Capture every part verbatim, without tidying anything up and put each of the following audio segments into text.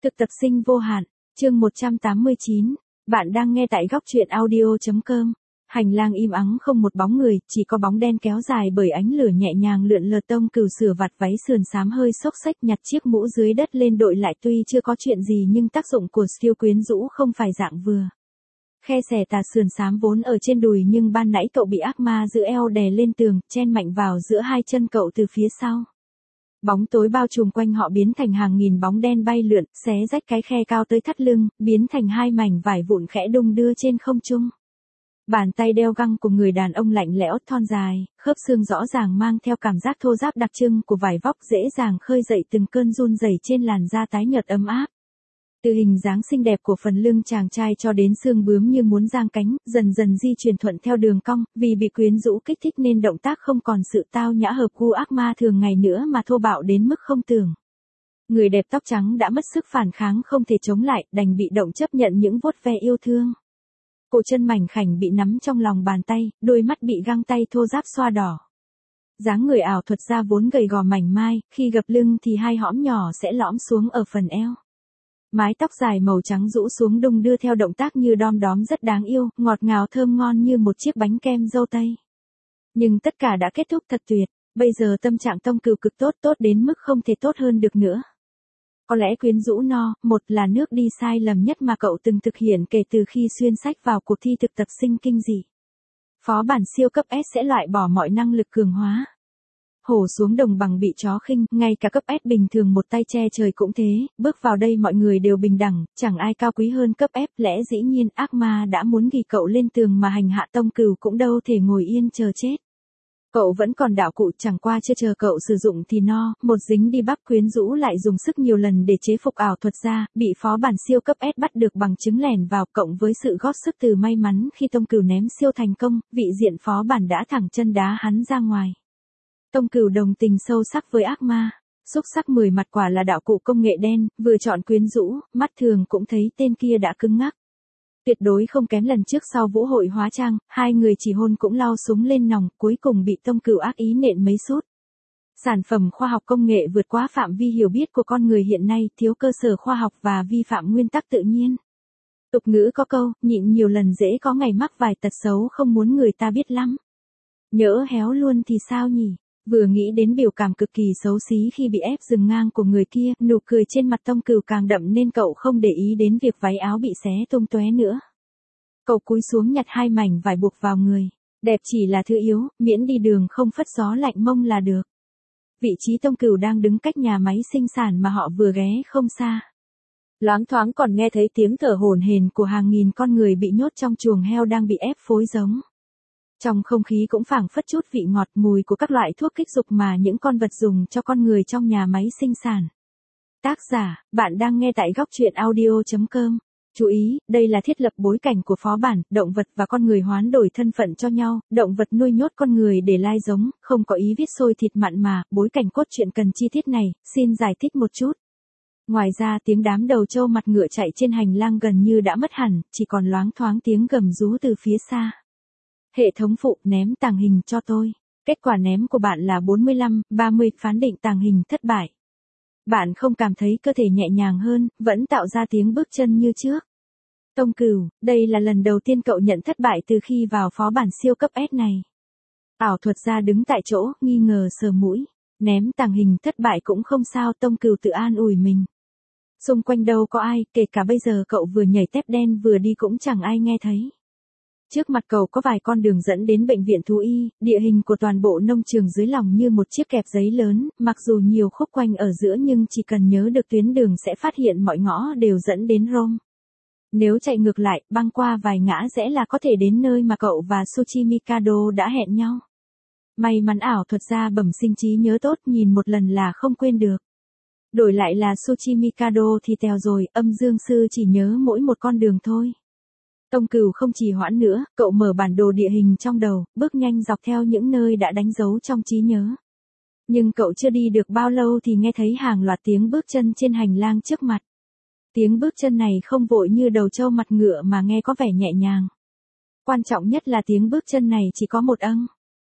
Thực tập sinh vô hạn, chương một trăm tám mươi chín. Bạn đang nghe tại góc truyện audio chấm com. Hành lang im ắng không một bóng người, chỉ có bóng đen kéo dài bởi ánh lửa nhẹ nhàng lượn lờ. Tông Cửu sửa vặt váy sườn xám hơi xốc xếch nhặt chiếc mũ dưới đất lên đội lại, tuy chưa có chuyện gì nhưng tác dụng của siêu quyến rũ không phải dạng vừa. Khe xẻ tà sườn xám vốn ở trên đùi nhưng ban nãy cậu bị ác ma giữ eo đè lên tường, chen mạnh vào giữa hai chân cậu từ phía sau. Bóng tối bao trùm quanh họ biến thành hàng nghìn bóng đen bay lượn, xé rách cái khe cao tới thắt lưng, biến thành hai mảnh vải vụn khẽ đung đưa trên không trung. Bàn tay đeo găng của người đàn ông lạnh lẽo, thon dài, khớp xương rõ ràng mang theo cảm giác thô ráp đặc trưng của vải vóc dễ dàng khơi dậy từng cơn run rẩy trên làn da tái nhợt ấm áp. Từ hình dáng xinh đẹp của phần lưng chàng trai cho đến xương bướm như muốn giang cánh, dần dần di chuyển thuận theo đường cong, vì bị quyến rũ kích thích nên động tác không còn sự tao nhã hợp gu ác ma thường ngày nữa mà thô bạo đến mức không tưởng. Người đẹp tóc trắng đã mất sức phản kháng không thể chống lại, đành bị động chấp nhận những vuốt ve yêu thương. Cổ chân mảnh khảnh bị nắm trong lòng bàn tay, đôi mắt bị găng tay thô ráp xoa đỏ. Dáng người ảo thuật ra vốn gầy gò mảnh mai, khi gập lưng thì hai hõm nhỏ sẽ lõm xuống ở phần eo. Mái tóc dài màu trắng rũ xuống đung đưa theo động tác như đom đóm rất đáng yêu, ngọt ngào thơm ngon như một chiếc bánh kem dâu tây. Nhưng tất cả đã kết thúc thật tuyệt, bây giờ tâm trạng Tông Cửu cực tốt, tốt đến mức không thể tốt hơn được nữa. Có lẽ quyến rũ no, một là nước đi sai lầm nhất mà cậu từng thực hiện kể từ khi xuyên sách vào cuộc thi thực tập sinh kinh dị. Phó bản siêu cấp S sẽ loại bỏ mọi năng lực cường hóa. Hổ xuống đồng bằng bị chó khinh, ngay cả cấp S bình thường một tay che trời cũng thế, bước vào đây mọi người đều bình đẳng, chẳng ai cao quý hơn cấp F, lẽ dĩ nhiên ác ma đã muốn ghi cậu lên tường mà hành hạ Tông Cửu cũng đâu thể ngồi yên chờ chết. Cậu vẫn còn đạo cụ, chẳng qua chưa chờ cậu sử dụng thì no, một dính đi bắp quyến rũ lại dùng sức nhiều lần để chế phục ảo thuật ra, bị phó bản siêu cấp S bắt được bằng chứng lẻn vào, cộng với sự góp sức từ may mắn khi Tông Cửu ném siêu thành công, vị diện phó bản đã thẳng chân đá hắn ra ngoài. Tông Cửu đồng tình sâu sắc với ác ma, xúc sắc mười mặt quả là đạo cụ công nghệ đen, vừa chọn quyến rũ, mắt thường cũng thấy tên kia đã cứng ngắc. Tuyệt đối không kém lần trước sau vũ hội hóa trang, hai người chỉ hôn cũng lao súng lên nòng, cuối cùng bị Tông Cửu ác ý nện mấy sút. Sản phẩm khoa học công nghệ vượt quá phạm vi hiểu biết của con người hiện nay, thiếu cơ sở khoa học và vi phạm nguyên tắc tự nhiên. Tục ngữ có câu, nhịn nhiều lần dễ có ngày mắc vài tật xấu không muốn người ta biết lắm. Nhỡ héo luôn thì sao nhỉ? Vừa nghĩ đến biểu cảm cực kỳ xấu xí khi bị ép dừng ngang của người kia, nụ cười trên mặt Tông Cửu càng đậm nên cậu không để ý đến việc váy áo bị xé tung tóe nữa. Cậu cúi xuống nhặt hai mảnh vải buộc vào người. Đẹp chỉ là thứ yếu, miễn đi đường không phất gió lạnh mông là được. Vị trí Tông Cửu đang đứng cách nhà máy sinh sản mà họ vừa ghé không xa. Loáng thoáng còn nghe thấy tiếng thở hổn hển của hàng nghìn con người bị nhốt trong chuồng heo đang bị ép phối giống. Trong không khí cũng phảng phất chút vị ngọt mùi của các loại thuốc kích dục mà những con vật dùng cho con người trong nhà máy sinh sản. Tác giả, bạn đang nghe tại góc truyện audio chấm com. Chú ý, đây là thiết lập bối cảnh của phó bản, động vật và con người hoán đổi thân phận cho nhau, động vật nuôi nhốt con người để lai giống, không có ý viết sôi thịt mặn mà, bối cảnh cốt truyện cần chi tiết này, xin giải thích một chút. Ngoài ra tiếng đám đầu trâu mặt ngựa chạy trên hành lang gần như đã mất hẳn, chỉ còn loáng thoáng tiếng gầm rú từ phía xa. Hệ thống phụ, ném tàng hình cho tôi. Kết quả ném của bạn là bốn mươi lăm, ba mươi, phán định tàng hình thất bại. Bạn không cảm thấy cơ thể nhẹ nhàng hơn, vẫn tạo ra tiếng bước chân như trước. Tông Cửu, đây là lần đầu tiên cậu nhận thất bại từ khi vào phó bản siêu cấp S này. Ảo thuật gia đứng tại chỗ, nghi ngờ sờ mũi. Ném tàng hình thất bại cũng không sao, Tông Cửu tự an ủi mình. Xung quanh đâu có ai, kể cả bây giờ cậu vừa nhảy tép đen vừa đi cũng chẳng ai nghe thấy. Trước mặt cậu có vài con đường dẫn đến bệnh viện thú y, địa hình của toàn bộ nông trường dưới lòng như một chiếc kẹp giấy lớn, mặc dù nhiều khúc quanh ở giữa nhưng chỉ cần nhớ được tuyến đường sẽ phát hiện mọi ngõ đều dẫn đến Rome. Nếu chạy ngược lại, băng qua vài ngã rẽ là có thể đến nơi mà cậu và Suchi Mikado đã hẹn nhau. May mắn ảo thuật gia bẩm sinh trí nhớ tốt, nhìn một lần là không quên được. Đổi lại là Suchi Mikado thì tèo rồi, âm dương sư chỉ nhớ mỗi một con đường thôi. Tông Cửu không trì hoãn nữa, cậu mở bản đồ địa hình trong đầu, bước nhanh dọc theo những nơi đã đánh dấu trong trí nhớ. Nhưng cậu chưa đi được bao lâu thì nghe thấy hàng loạt tiếng bước chân trên hành lang trước mặt. Tiếng bước chân này không vội như đầu trâu mặt ngựa mà nghe có vẻ nhẹ nhàng. Quan trọng nhất là tiếng bước chân này chỉ có một âng.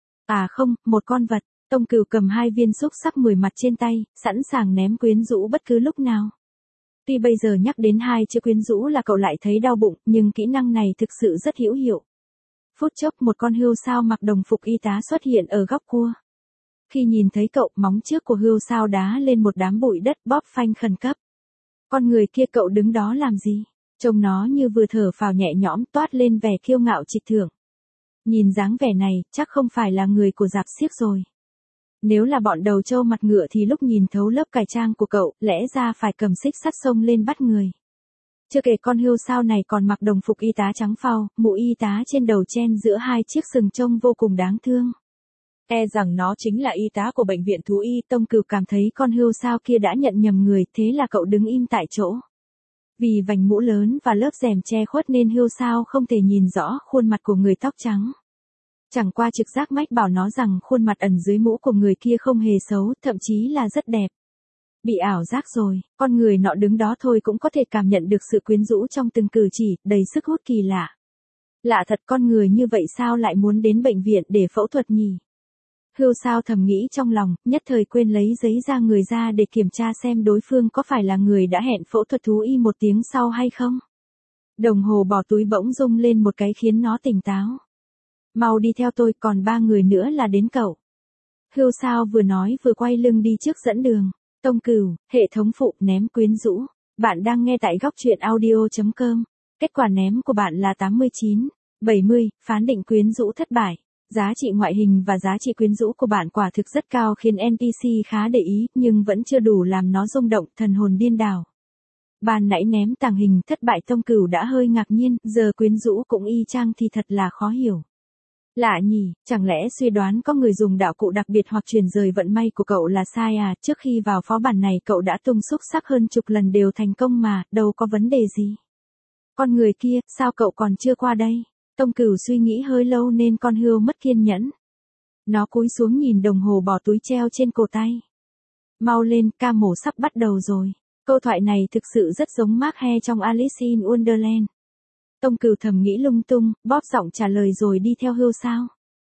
À không, một con vật. Tông Cửu cầm hai viên xúc sắc mười mặt trên tay, sẵn sàng ném quyến rũ bất cứ lúc nào. Tuy bây giờ nhắc đến hai chữ quyến rũ là cậu lại thấy đau bụng, nhưng kỹ năng này thực sự rất hữu hiệu. Phút chốc một con hươu sao mặc đồng phục y tá xuất hiện ở góc cua. Khi nhìn thấy cậu, móng trước của hươu sao đá lên một đám bụi đất bóp phanh khẩn cấp. Con người kia cậu đứng đó làm gì? Trông nó như vừa thở phào nhẹ nhõm toát lên vẻ kiêu ngạo trịch thượng. Nhìn dáng vẻ này, chắc không phải là người của rạp xiếc rồi. Nếu là bọn đầu trâu mặt ngựa thì lúc nhìn thấu lớp cải trang của cậu, lẽ ra phải cầm xích sắt xông lên bắt người. Chưa kể con hươu sao này còn mặc đồng phục y tá trắng phau, mũ y tá trên đầu chen giữa hai chiếc sừng trông vô cùng đáng thương. E rằng nó chính là y tá của bệnh viện thú y. Tông Cửu cảm thấy con hươu sao kia đã nhận nhầm người, thế là cậu đứng im tại chỗ. Vì vành mũ lớn và lớp rèm che khuất nên hươu sao không thể nhìn rõ khuôn mặt của người tóc trắng. Chẳng qua trực giác mách bảo nó rằng khuôn mặt ẩn dưới mũ của người kia không hề xấu, thậm chí là rất đẹp. Bị ảo giác rồi, con người nọ đứng đó thôi cũng có thể cảm nhận được sự quyến rũ trong từng cử chỉ, đầy sức hút kỳ lạ. Lạ thật, con người như vậy sao lại muốn đến bệnh viện để phẫu thuật nhỉ? Hươu sao thầm nghĩ trong lòng, nhất thời quên lấy giấy da người ra để kiểm tra xem đối phương có phải là người đã hẹn phẫu thuật thú y một tiếng sau hay không. Đồng hồ bỏ túi bỗng rung lên một cái khiến nó tỉnh táo. Mau đi theo tôi, còn ba người nữa là đến cậu. Hươu sao vừa nói vừa quay lưng đi trước dẫn đường. Tông Cửu, hệ thống phụ ném quyến rũ. Bạn đang nghe tại góc truyện audio chấm com. Kết quả ném của bạn là tám mươi chín, bảy mươi, phán định quyến rũ thất bại. Giá trị ngoại hình và giá trị quyến rũ của bạn quả thực rất cao khiến en pê xê khá để ý, nhưng vẫn chưa đủ làm nó rung động, thần hồn điên đảo. Ban nãy ném tàng hình thất bại, Tông Cửu đã hơi ngạc nhiên, giờ quyến rũ cũng y chang thì thật là khó hiểu. Lạ nhỉ, chẳng lẽ suy đoán có người dùng đạo cụ đặc biệt hoặc chuyển rời vận may của cậu là sai à? Trước khi vào phó bản này cậu đã tung xúc sắc hơn chục lần đều thành công mà, đâu có vấn đề gì. Con người kia, sao cậu còn chưa qua đây? Tông Cửu suy nghĩ hơi lâu nên con hươu mất kiên nhẫn. Nó cúi xuống nhìn đồng hồ bỏ túi treo trên cổ tay. Mau lên, ca mổ sắp bắt đầu rồi. Câu thoại này thực sự rất giống Mark Hare trong Alice in Wonderland. Tông Cửu thầm nghĩ lung tung, bóp giọng trả lời rồi đi theo hươu sao.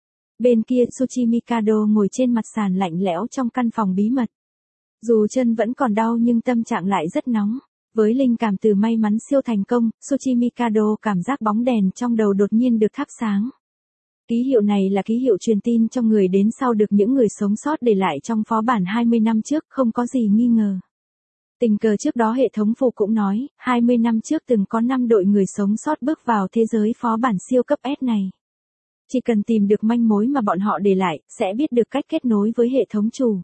Bên kia Tsuchi Mikado ngồi trên mặt sàn lạnh lẽo trong căn phòng bí mật. Dù chân vẫn còn đau nhưng tâm trạng lại rất nóng. Với linh cảm từ may mắn siêu thành công, Tsuchi Mikado cảm giác bóng đèn trong đầu đột nhiên được thắp sáng. Ký hiệu này là ký hiệu truyền tin cho người đến sau được những người sống sót để lại trong phó bản hai mươi năm trước, không có gì nghi ngờ. Tình cờ trước đó hệ thống phụ cũng nói, hai mươi năm trước từng có năm đội người sống sót bước vào thế giới phó bản siêu cấp S này. Chỉ cần tìm được manh mối mà bọn họ để lại, sẽ biết được cách kết nối với hệ thống chủ.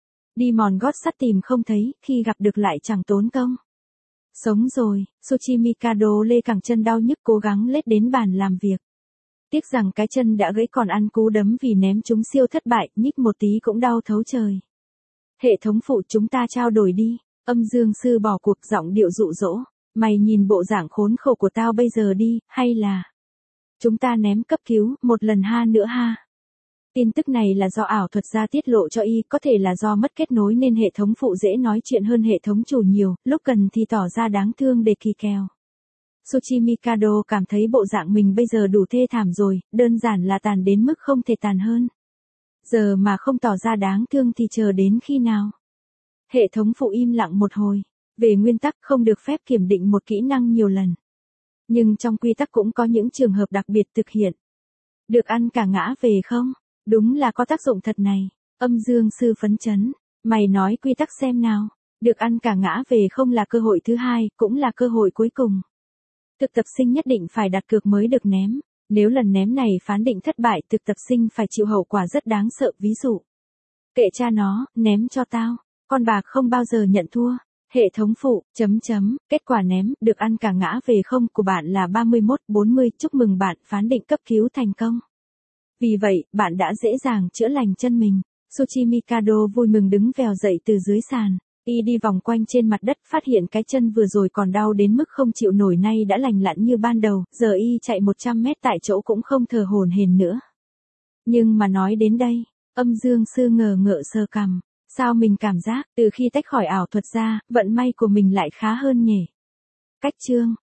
Đi mòn gót sắt tìm không thấy, khi gặp được lại chẳng tốn công. Sống rồi, Tsuchi Mikado lê cẳng chân đau nhức cố gắng lết đến bàn làm việc. Tiếc rằng cái chân đã gãy còn ăn cú đấm vì ném chúng siêu thất bại, nhích một tí cũng đau thấu trời. Hệ thống phụ, chúng ta trao đổi đi. Âm dương sư bỏ cuộc, giọng điệu dụ dỗ. Mày nhìn bộ dạng khốn khổ của tao bây giờ đi, hay là chúng ta ném cấp cứu, một lần ha nữa ha. Tin tức này là do ảo thuật gia tiết lộ cho y, có thể là do mất kết nối nên hệ thống phụ dễ nói chuyện hơn hệ thống chủ nhiều, lúc cần thì tỏ ra đáng thương để kỳ kèo. Tsuchi Mikado cảm thấy bộ dạng mình bây giờ đủ thê thảm rồi, đơn giản là tàn đến mức không thể tàn hơn. Giờ mà không tỏ ra đáng thương thì chờ đến khi nào? Hệ thống phụ im lặng một hồi. Về nguyên tắc không được phép kiểm định một kỹ năng nhiều lần. Nhưng trong quy tắc cũng có những trường hợp đặc biệt thực hiện. Được ăn cả ngã về không? Đúng là có tác dụng thật này. Âm dương sư phấn chấn. Mày nói quy tắc xem nào. Được ăn cả ngã về không là cơ hội thứ hai, cũng là cơ hội cuối cùng. Thực tập sinh nhất định phải đặt cược mới được ném. Nếu lần ném này phán định thất bại, thực tập sinh phải chịu hậu quả rất đáng sợ. Ví dụ, kệ cha nó, ném cho tao. Con bạc không bao giờ nhận thua. Hệ thống phụ, chấm chấm, kết quả ném, được ăn cả ngã về không của bạn là ba mươi mốt bốn mươi, chúc mừng bạn phán định cấp cứu thành công. Vì vậy, bạn đã dễ dàng chữa lành chân mình. Tsuchi Mikado vui mừng đứng vèo dậy từ dưới sàn. Y đi vòng quanh trên mặt đất, phát hiện cái chân vừa rồi còn đau đến mức không chịu nổi nay đã lành lặn như ban đầu, giờ y chạy một trăm mét tại chỗ cũng không thở hổn hển nữa. Nhưng mà nói đến đây, âm dương sư ngờ ngợ sờ cằm. Sao mình cảm giác, từ khi tách khỏi ảo thuật ra, vận may của mình lại khá hơn nhỉ? Cách chương,